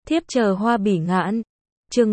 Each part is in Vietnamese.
Thiếp chờ hoa bỉ ngạn. Chương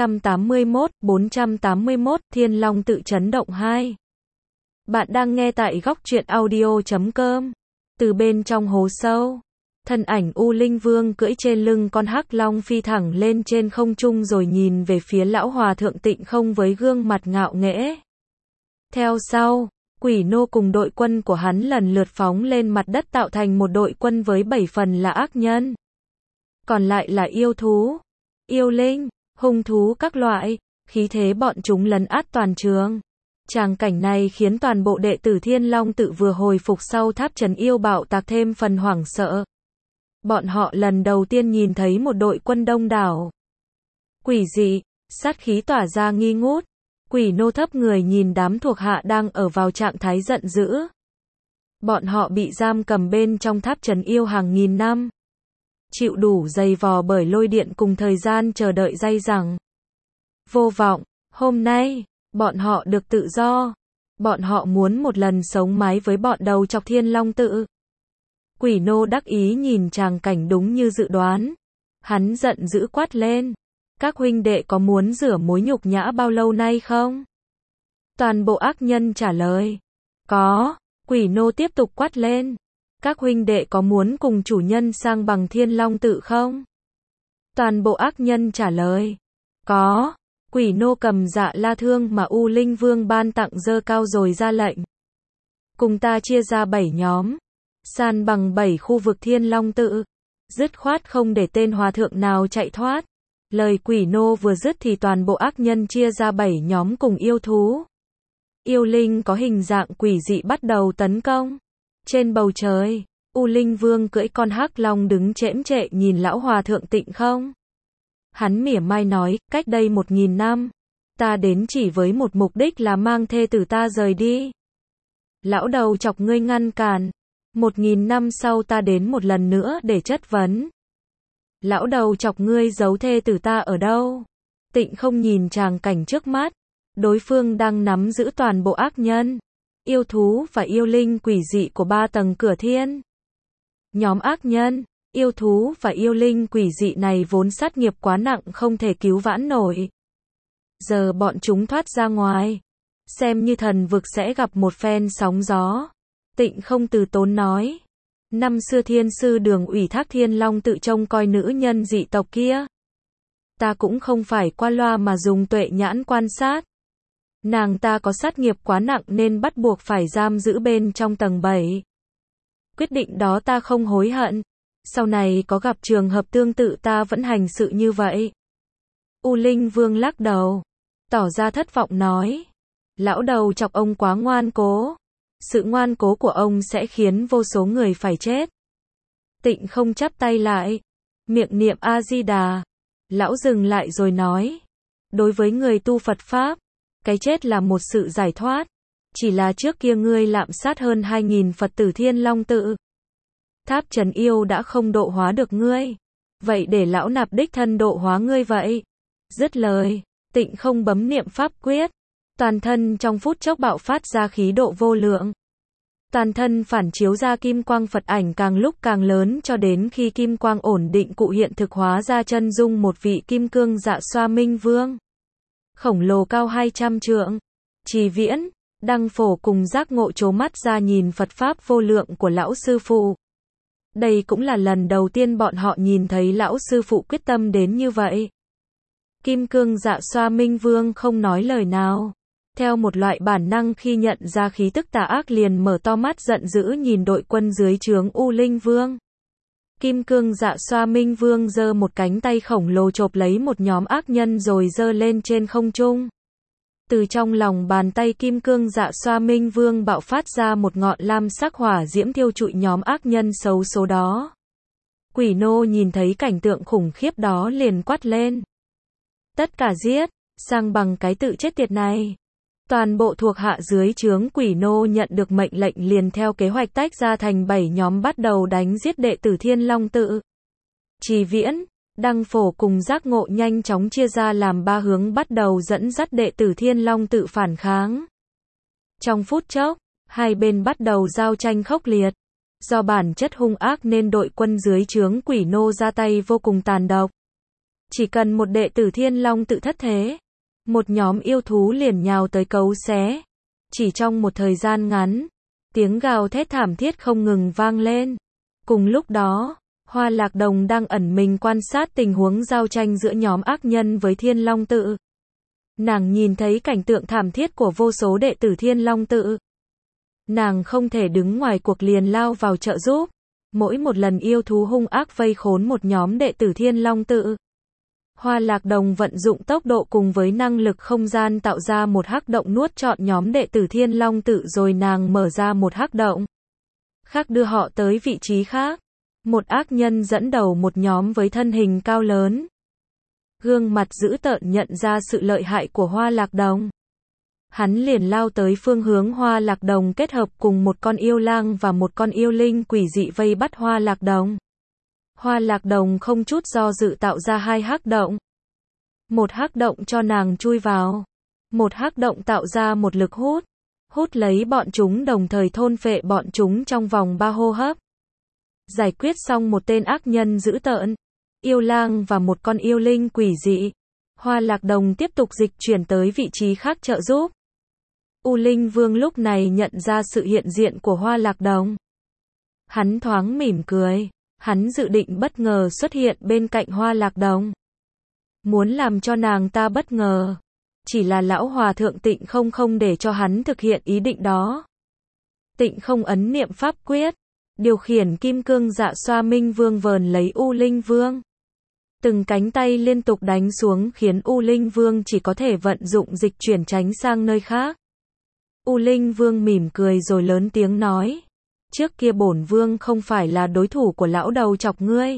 481, Thiên Long tự chấn động 2. Bạn đang nghe tại góc truyện audio.com. Từ bên trong hố sâu, thân ảnh U Linh Vương cưỡi trên lưng con hắc long phi thẳng lên trên không trung rồi nhìn về phía lão hòa thượng Tịnh Không với gương mặt ngạo nghễ. Theo sau, Quỷ Nô cùng đội quân của hắn lần lượt phóng lên mặt đất tạo thành một đội quân với 7 phần là ác nhân. Còn lại là yêu thú, yêu linh, hung thú các loại, khí thế bọn chúng lấn át toàn trường. Tràng cảnh này khiến toàn bộ đệ tử Thiên Long tự vừa hồi phục sau tháp trấn yêu bạo tạc thêm phần hoảng sợ. Bọn họ lần đầu tiên nhìn thấy một đội quân đông đảo. Quỷ dị, sát khí tỏa ra nghi ngút. Quỷ Nô thấp người nhìn đám thuộc hạ đang ở vào trạng thái giận dữ. Bọn họ bị giam cầm bên trong tháp trấn yêu hàng nghìn năm. Chịu đủ dày vò bởi lôi điện cùng thời gian chờ đợi dai dẳng. Vô vọng, hôm nay, bọn họ được tự do. Bọn họ muốn một lần sống mái với bọn đầu chọc Thiên Long tự. Quỷ Nô đắc ý nhìn tràng cảnh đúng như dự đoán. Hắn giận dữ quát lên. Các huynh đệ có muốn rửa mối nhục nhã bao lâu nay không? Toàn bộ ác nhân trả lời. Có. Quỷ Nô tiếp tục quát lên. Các huynh đệ có muốn cùng chủ nhân sang bằng Thiên Long tự không? Toàn bộ ác nhân trả lời. Có. Quỷ Nô cầm dạ la thương mà U Linh Vương ban tặng giơ cao rồi ra lệnh. Cùng ta chia ra 7 nhóm. San bằng 7 khu vực Thiên Long tự. Dứt khoát không để tên hòa thượng nào chạy thoát. Lời Quỷ Nô vừa dứt thì toàn bộ ác nhân chia ra 7 nhóm cùng yêu thú. Yêu linh có hình dạng quỷ dị bắt đầu tấn công. Trên bầu trời, U Linh Vương cưỡi con hắc long đứng chễm chệ nhìn lão hòa thượng Tịnh Không. Hắn mỉa mai nói, cách đây 1000 năm, ta đến chỉ với một mục đích là mang thê tử ta rời đi. Lão đầu chọc ngươi ngăn cản. 1000 năm sau ta đến một lần nữa để chất vấn. Lão đầu chọc ngươi giấu thê tử ta ở đâu? Tịnh Không nhìn tràng cảnh trước mắt. Đối phương đang nắm giữ toàn bộ ác nhân, yêu thú và yêu linh quỷ dị của 3 tầng cửa thiên. Nhóm ác nhân, yêu thú và yêu linh quỷ dị này vốn sát nghiệp quá nặng không thể cứu vãn nổi. Giờ bọn chúng thoát ra ngoài, xem như thần vực sẽ gặp một phen sóng gió. Tịnh Không từ tốn nói. Năm xưa Thiên Sư Đường ủy thác Thiên Long tự trông coi nữ nhân dị tộc kia. Ta cũng không phải qua loa mà dùng tuệ nhãn quan sát. Nàng ta có sát nghiệp quá nặng nên bắt buộc phải giam giữ bên trong tầng 7. Quyết định đó ta không hối hận. Sau này có gặp trường hợp tương tự ta vẫn hành sự như vậy. U Linh Vương lắc đầu, tỏ ra thất vọng nói. Lão đầu chọc ông quá ngoan cố. Sự ngoan cố của ông sẽ khiến vô số người phải chết. Tịnh Không chắp tay lại, miệng niệm A-di-đà. Lão dừng lại rồi nói. Đối với người tu Phật Pháp, cái chết là một sự giải thoát. Chỉ là trước kia ngươi lạm sát hơn 2000 Phật tử Thiên Long tự. Tháp trấn yêu đã không độ hóa được ngươi. Vậy để lão nạp đích thân độ hóa ngươi vậy. Dứt lời, Tịnh Không bấm niệm pháp quyết. Toàn thân trong phút chốc bạo phát ra khí độ vô lượng. Toàn thân phản chiếu ra kim quang Phật ảnh càng lúc càng lớn cho đến khi kim quang ổn định cụ hiện thực hóa ra chân dung một vị kim cương dạ xoa minh vương. Khổng lồ cao 200 trượng. Trì Viễn, Đăng Phổ cùng Giác Ngộ trố mắt ra nhìn Phật Pháp vô lượng của lão sư phụ. Đây cũng là lần đầu tiên bọn họ nhìn thấy lão sư phụ quyết tâm đến như vậy. Kim cương dạ xoa minh vương không nói lời nào. Theo một loại bản năng khi nhận ra khí tức tà ác liền mở to mắt giận dữ nhìn đội quân dưới trướng U Linh Vương. Kim cương dạ xoa minh vương giơ một cánh tay khổng lồ chộp lấy một nhóm ác nhân rồi giơ lên trên không trung. Từ trong lòng bàn tay kim cương dạ xoa minh vương bạo phát ra một ngọn lam sắc hỏa diễm thiêu trụi nhóm ác nhân xấu số đó. Quỷ Nô nhìn thấy cảnh tượng khủng khiếp đó liền quát lên. Tất cả giết, sang bằng cái tự chết tiệt này. Toàn bộ thuộc hạ dưới trướng Quỷ Nô nhận được mệnh lệnh liền theo kế hoạch tách ra thành 7 nhóm bắt đầu đánh giết đệ tử Thiên Long tự. Trì Viễn, Đăng Phổ cùng Giác Ngộ nhanh chóng chia ra làm 3 hướng bắt đầu dẫn dắt đệ tử Thiên Long tự phản kháng. Trong phút chốc, hai bên bắt đầu giao tranh khốc liệt. Do bản chất hung ác nên đội quân dưới trướng Quỷ Nô ra tay vô cùng tàn độc. Chỉ cần một đệ tử Thiên Long tự thất thế, một nhóm yêu thú liền nhào tới cấu xé. Chỉ trong một thời gian ngắn, tiếng gào thét thảm thiết không ngừng vang lên. Cùng lúc đó, Hoa Lạc Đồng đang ẩn mình quan sát tình huống giao tranh giữa nhóm ác nhân với Thiên Long tự. Nàng nhìn thấy cảnh tượng thảm thiết của vô số đệ tử Thiên Long tự. Nàng không thể đứng ngoài cuộc liền lao vào trợ giúp. Mỗi một lần yêu thú hung ác vây khốn một nhóm đệ tử Thiên Long tự, Hoa Lạc Đồng vận dụng tốc độ cùng với năng lực không gian tạo ra một hắc động nuốt trọn nhóm đệ tử Thiên Long tự, rồi nàng mở ra một hắc động khác đưa họ tới vị trí khác. Một ác nhân dẫn đầu một nhóm với thân hình cao lớn, gương mặt dữ tợn nhận ra sự lợi hại của Hoa Lạc Đồng. Hắn liền lao tới phương hướng Hoa Lạc Đồng, kết hợp cùng một con yêu lang và một con yêu linh quỷ dị vây bắt Hoa Lạc Đồng. Hoa Lạc Đồng không chút do dự tạo ra hai hắc động. Một hắc động cho nàng chui vào. Một hắc động tạo ra một lực hút. Hút lấy bọn chúng đồng thời thôn phệ bọn chúng trong vòng 3 hô hấp. Giải quyết xong một tên ác nhân dữ tợn, yêu lang và một con yêu linh quỷ dị, Hoa Lạc Đồng tiếp tục dịch chuyển tới vị trí khác trợ giúp. U Linh Vương lúc này nhận ra sự hiện diện của Hoa Lạc Đồng. Hắn thoáng mỉm cười. Hắn dự định bất ngờ xuất hiện bên cạnh Hoa Lạc Đồng. Muốn làm cho nàng ta bất ngờ. Chỉ là lão hòa thượng Tịnh không để cho hắn thực hiện ý định đó. Tịnh không ấn niệm pháp quyết, điều khiển kim cương dạ xoa minh vương vờn lấy U Linh Vương. Từng cánh tay liên tục đánh xuống khiến U Linh Vương chỉ có thể vận dụng dịch chuyển tránh sang nơi khác. U Linh Vương mỉm cười rồi lớn tiếng nói. Trước kia bổn vương không phải là đối thủ của lão đầu chọc ngươi.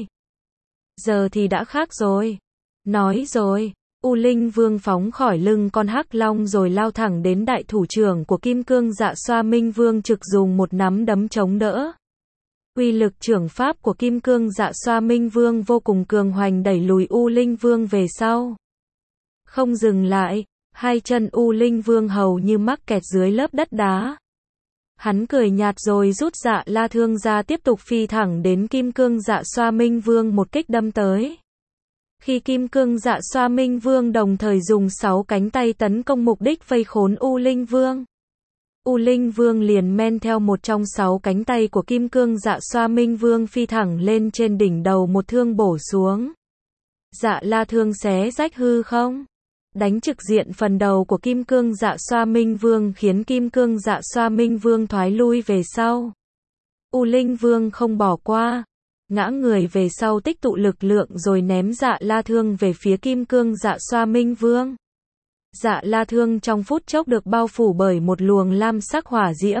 Giờ thì đã khác rồi. Nói rồi, U Linh Vương phóng khỏi lưng con hắc long rồi lao thẳng đến đại thủ trưởng của kim cương dạ xoa minh vương, trực dùng một nắm đấm chống đỡ. Uy lực trưởng pháp của kim cương dạ xoa minh vương vô cùng cường hoành, đẩy lùi U Linh Vương về sau. Không dừng lại, hai chân U Linh Vương hầu như mắc kẹt dưới lớp đất đá. Hắn cười nhạt rồi rút dạ la thương ra, tiếp tục phi thẳng đến kim cương dạ xoa minh vương một kích đâm tới. Khi kim cương dạ xoa minh vương đồng thời dùng 6 cánh tay tấn công mục đích vây khốn U Linh Vương, U Linh Vương liền men theo một trong 6 cánh tay của kim cương dạ xoa minh vương phi thẳng lên trên đỉnh đầu, một thương bổ xuống. Dạ la thương xé rách hư không, đánh trực diện phần đầu của kim cương dạ xoa minh vương, khiến kim cương dạ xoa minh vương thoái lui về sau. U Linh Vương không bỏ qua, ngã người về sau tích tụ lực lượng rồi ném dạ la thương về phía kim cương dạ xoa minh vương. Dạ la thương trong phút chốc được bao phủ bởi một luồng lam sắc hỏa diễm,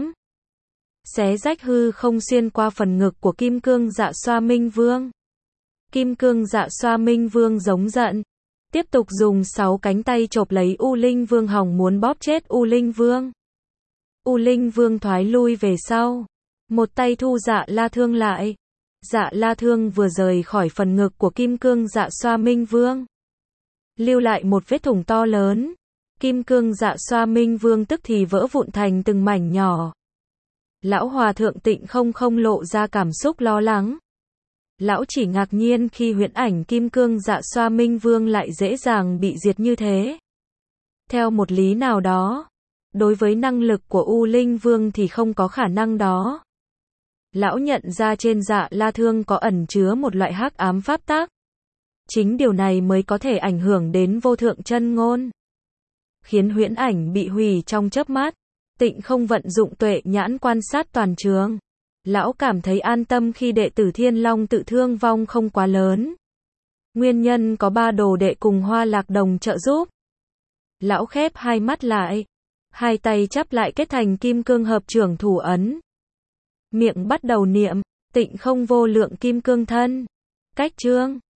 xé rách hư không xuyên qua phần ngực của kim cương dạ xoa minh vương. Kim cương dạ xoa minh vương giống giận, tiếp tục dùng 6 cánh tay chộp lấy U Linh Vương, hòng muốn bóp chết U Linh Vương. U Linh Vương thoái lui về sau, một tay thu dạ la thương lại. Dạ la thương vừa rời khỏi phần ngực của kim cương dạ xoa minh vương, lưu lại một vết thủng to lớn. Kim cương dạ xoa minh vương tức thì vỡ vụn thành từng mảnh nhỏ. Lão hòa thượng Tịnh không lộ ra cảm xúc lo lắng. Lão chỉ ngạc nhiên khi huyễn ảnh kim cương dạ xoa minh vương lại dễ dàng bị diệt như thế. Theo một lý nào đó, đối với năng lực của U Linh Vương thì không có khả năng đó. Lão nhận ra trên dạ la thương có ẩn chứa một loại hắc ám pháp tắc. Chính điều này mới có thể ảnh hưởng đến vô thượng chân ngôn, khiến huyễn ảnh bị hủy trong chớp mắt. Tịnh không vận dụng tuệ nhãn quan sát toàn trường. Lão cảm thấy an tâm khi đệ tử Thiên Long tự thương vong không quá lớn. Nguyên nhân có 3 đồ đệ cùng Hoa Lạc Đồng trợ giúp. Lão khép hai mắt lại, hai tay chắp lại kết thành kim cương hợp trưởng thủ ấn. Miệng bắt đầu niệm, Tịnh không vô lượng kim cương thân. Cách chương